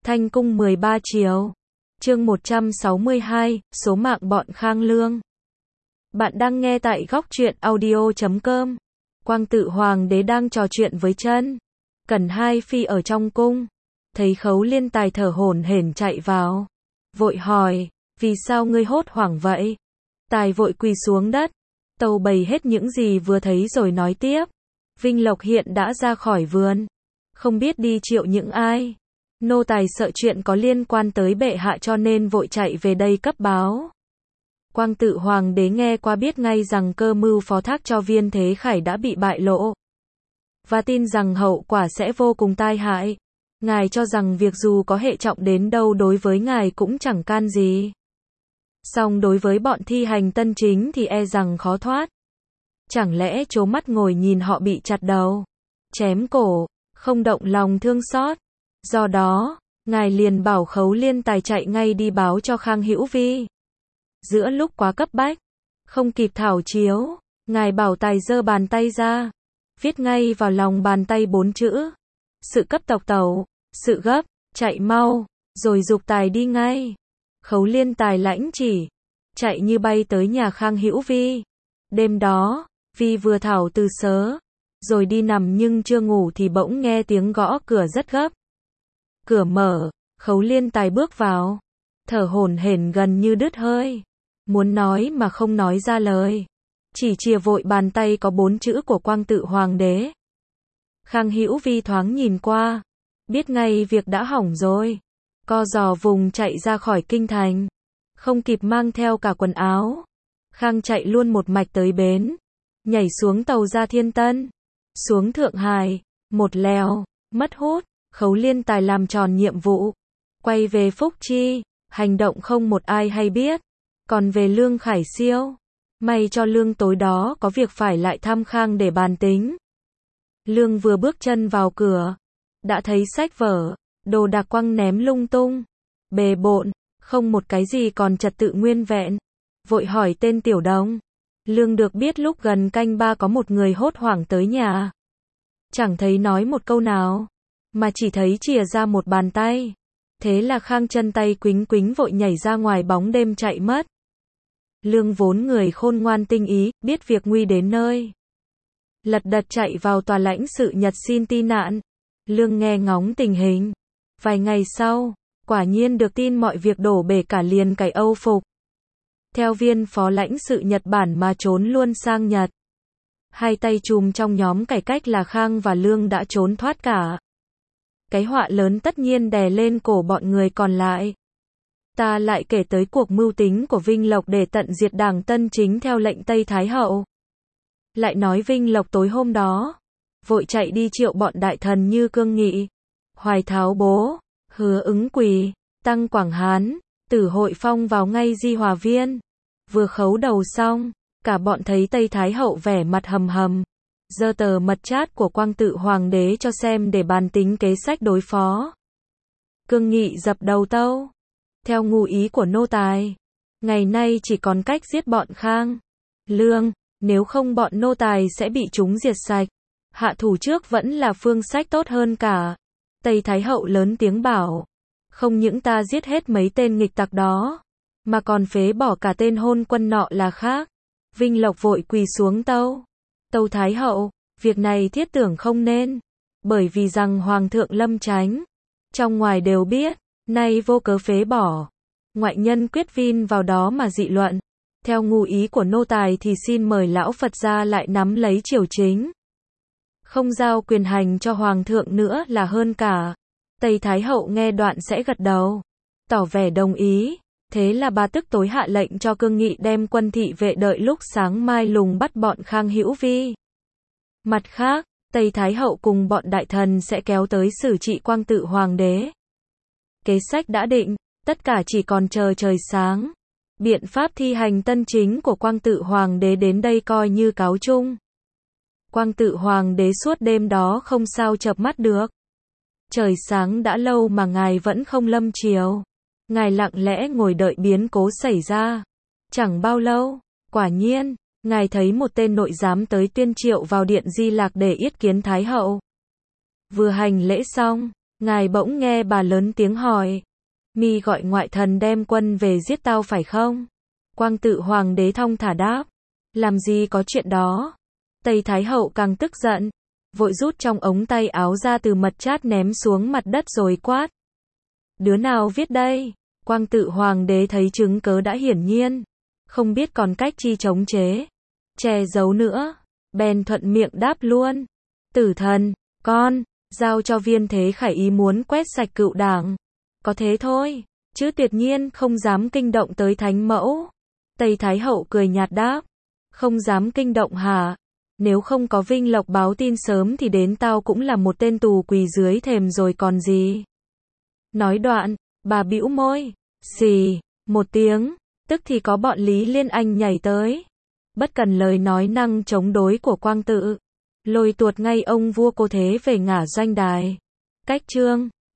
Thanh cung 13 chiều. Chương 162, số mạng bọn Khang Lương. Bạn đang nghe tại góc truyện audio.com. Quang tự hoàng đế đang trò chuyện với Chân Cẩn Hai Phi ở trong cung. Thấy Khấu Liên Tài thở hổn hển chạy vào. Vội hỏi, vì sao ngươi hốt hoảng vậy? Tài vội quỳ xuống đất. Tâu bày hết những gì vừa thấy rồi nói tiếp. Vinh Lộc hiện đã ra khỏi vườn. Không biết đi triệu những ai. Nô tài sợ chuyện có liên quan tới bệ hạ cho nên vội chạy về đây cấp báo. Quang tự hoàng đế nghe qua biết ngay rằng cơ mưu phó thác cho Viên Thế Khải đã bị bại lộ. Và tin rằng hậu quả sẽ vô cùng tai hại. Ngài cho rằng việc dù có hệ trọng đến đâu đối với ngài cũng chẳng can gì. Song đối với bọn thi hành tân chính thì e rằng khó thoát. Chẳng lẽ trố mắt ngồi nhìn họ bị chặt đầu, chém cổ, không động lòng thương xót. Do đó, ngài liền bảo Khấu Liên Tài chạy ngay đi báo cho Khang Hữu Vi. Giữa lúc quá cấp bách, không kịp thảo chiếu, ngài bảo Tài giơ bàn tay ra, viết ngay vào lòng bàn tay 4 chữ: sự cấp tộc tẩu, sự gấp, chạy mau, rồi giục Tài đi ngay. Khấu Liên Tài lãnh chỉ, chạy như bay tới nhà Khang Hữu Vi. Đêm đó, Vi vừa thảo từ sớ, rồi đi nằm nhưng chưa ngủ thì bỗng nghe tiếng gõ cửa rất gấp. Cửa mở, Khấu Liên Tài bước vào, thở hổn hển gần như đứt hơi, muốn nói mà không nói ra lời, chỉ chìa vội bàn tay có 4 chữ của Quang tự hoàng đế. Khang Hữu Vi thoáng nhìn qua, biết ngay việc đã hỏng rồi, co giò vùng chạy ra khỏi kinh thành, không kịp mang theo cả quần áo. Khang chạy luôn một mạch tới bến, nhảy xuống tàu ra Thiên Tân, xuống Thượng Hải, một lèo, mất hút. Khấu Liên Tài làm tròn nhiệm vụ, quay về Phúc Chi, hành động không một ai hay biết. Còn về Lương Khải Siêu, may cho Lương tối đó có việc phải lại thăm Khang để bàn tính. Lương vừa bước chân vào cửa, đã thấy sách vở, đồ đạc quăng ném lung tung, bề bộn, không một cái gì còn trật tự nguyên vẹn. Vội hỏi tên Tiểu Đồng. Lương được biết lúc gần canh 3 có một người hốt hoảng tới nhà. Chẳng thấy nói một câu nào, mà chỉ thấy chìa ra một bàn tay. Thế là Khang chân tay quính quính vội nhảy ra ngoài bóng đêm chạy mất. Lương vốn người khôn ngoan tinh ý, biết việc nguy đến nơi, lật đật chạy vào tòa lãnh sự Nhật xin tin nạn. Lương nghe ngóng tình hình. Vài ngày sau, quả nhiên được tin mọi việc đổ bể cả, liền cày âu phục, theo viên phó lãnh sự Nhật Bản mà trốn luôn sang Nhật. Hai tay trùm trong nhóm cải cách là Khang và Lương đã trốn thoát cả. Cái họa lớn tất nhiên đè lên cổ bọn người còn lại. Ta lại kể tới cuộc mưu tính của Vinh Lộc để tận diệt đảng Tân Chính theo lệnh Tây Thái Hậu. Lại nói Vinh Lộc tối hôm đó, vội chạy đi triệu bọn đại thần như Cương Nghị, Hoài Tháo Bố, Hứa Ứng Quỳ, Tăng Quảng Hán, Tử Hội Phong vào ngay Di Hòa Viên. Vừa khấu đầu xong, cả bọn thấy Tây Thái Hậu vẻ mặt hầm hầm, giơ tờ mật chát của Quang tự hoàng đế cho xem để bàn tính kế sách đối phó. Cương Nghị dập đầu tâu, theo ngụ ý của nô tài, ngày nay chỉ còn cách giết bọn Khang Lương, nếu không bọn nô tài sẽ bị chúng diệt sạch. Hạ thủ trước vẫn là phương sách tốt hơn cả. Tây Thái Hậu lớn tiếng bảo, không những ta giết hết mấy tên nghịch tặc đó, mà còn phế bỏ cả tên hôn quân nọ là khác. Vinh Lộc vội quỳ xuống tâu Thái Hậu, việc này thiết tưởng không nên, bởi vì rằng Hoàng thượng Lâm Chánh, trong ngoài đều biết, nay vô cớ phế bỏ. Ngoại nhân quyết vin vào đó mà dị luận. Theo ngụ ý của nô tài thì xin mời lão Phật gia lại nắm lấy triều chính, không giao quyền hành cho Hoàng thượng nữa là hơn cả. Tây Thái Hậu nghe đoạn sẽ gật đầu, tỏ vẻ đồng ý. Thế là bà tức tối hạ lệnh cho Cương Nghị đem quân thị vệ đợi lúc sáng mai lùng bắt bọn Khang Hữu Vi. Mặt khác, Tây Thái Hậu cùng bọn đại thần sẽ kéo tới xử trị Quang tự hoàng đế. Kế sách đã định, tất cả chỉ còn chờ trời sáng. Biện pháp thi hành tân chính của Quang tự hoàng đế đến đây coi như cáo chung. Quang tự hoàng đế suốt đêm đó không sao chợp mắt được. Trời sáng đã lâu mà ngài vẫn không lâm triều. Ngài lặng lẽ ngồi đợi biến cố xảy ra. Chẳng bao lâu, quả nhiên, ngài thấy một tên nội giám tới tuyên triệu vào điện Di Lạc để yết kiến Thái Hậu. Vừa hành lễ xong, Ngài bỗng nghe bà lớn tiếng hỏi. Mi gọi ngoại thần đem quân về giết tao phải không? Quang Tự Hoàng đế thong thả đáp. Làm gì có chuyện đó. Tây Thái Hậu càng tức giận. Vội rút trong ống tay áo ra từ mật chát ném xuống mặt đất rồi quát. Đứa nào viết đây? Quang Tự Hoàng đế thấy chứng cớ đã hiển nhiên. Không biết còn cách chi chống chế. Che giấu nữa. Bèn thuận miệng đáp luôn. Tử thần, con, giao cho Viên Thế Khải ý muốn quét sạch cựu đảng. Có thế thôi, chứ tuyệt nhiên không dám kinh động tới thánh mẫu. Tây Thái Hậu cười nhạt đáp. Không dám kinh động hả? Nếu không có Vinh Lộc báo tin sớm thì đến tao cũng là một tên tù quỳ dưới thềm rồi còn gì. Nói đoạn, bà bĩu môi, xì, một tiếng, tức thì có bọn Lý Liên Anh nhảy tới. Bất cần lời nói năng chống đối của Quang Tự, lôi tuột ngay ông vua Cố Thế về ngả doanh đài. Cách chương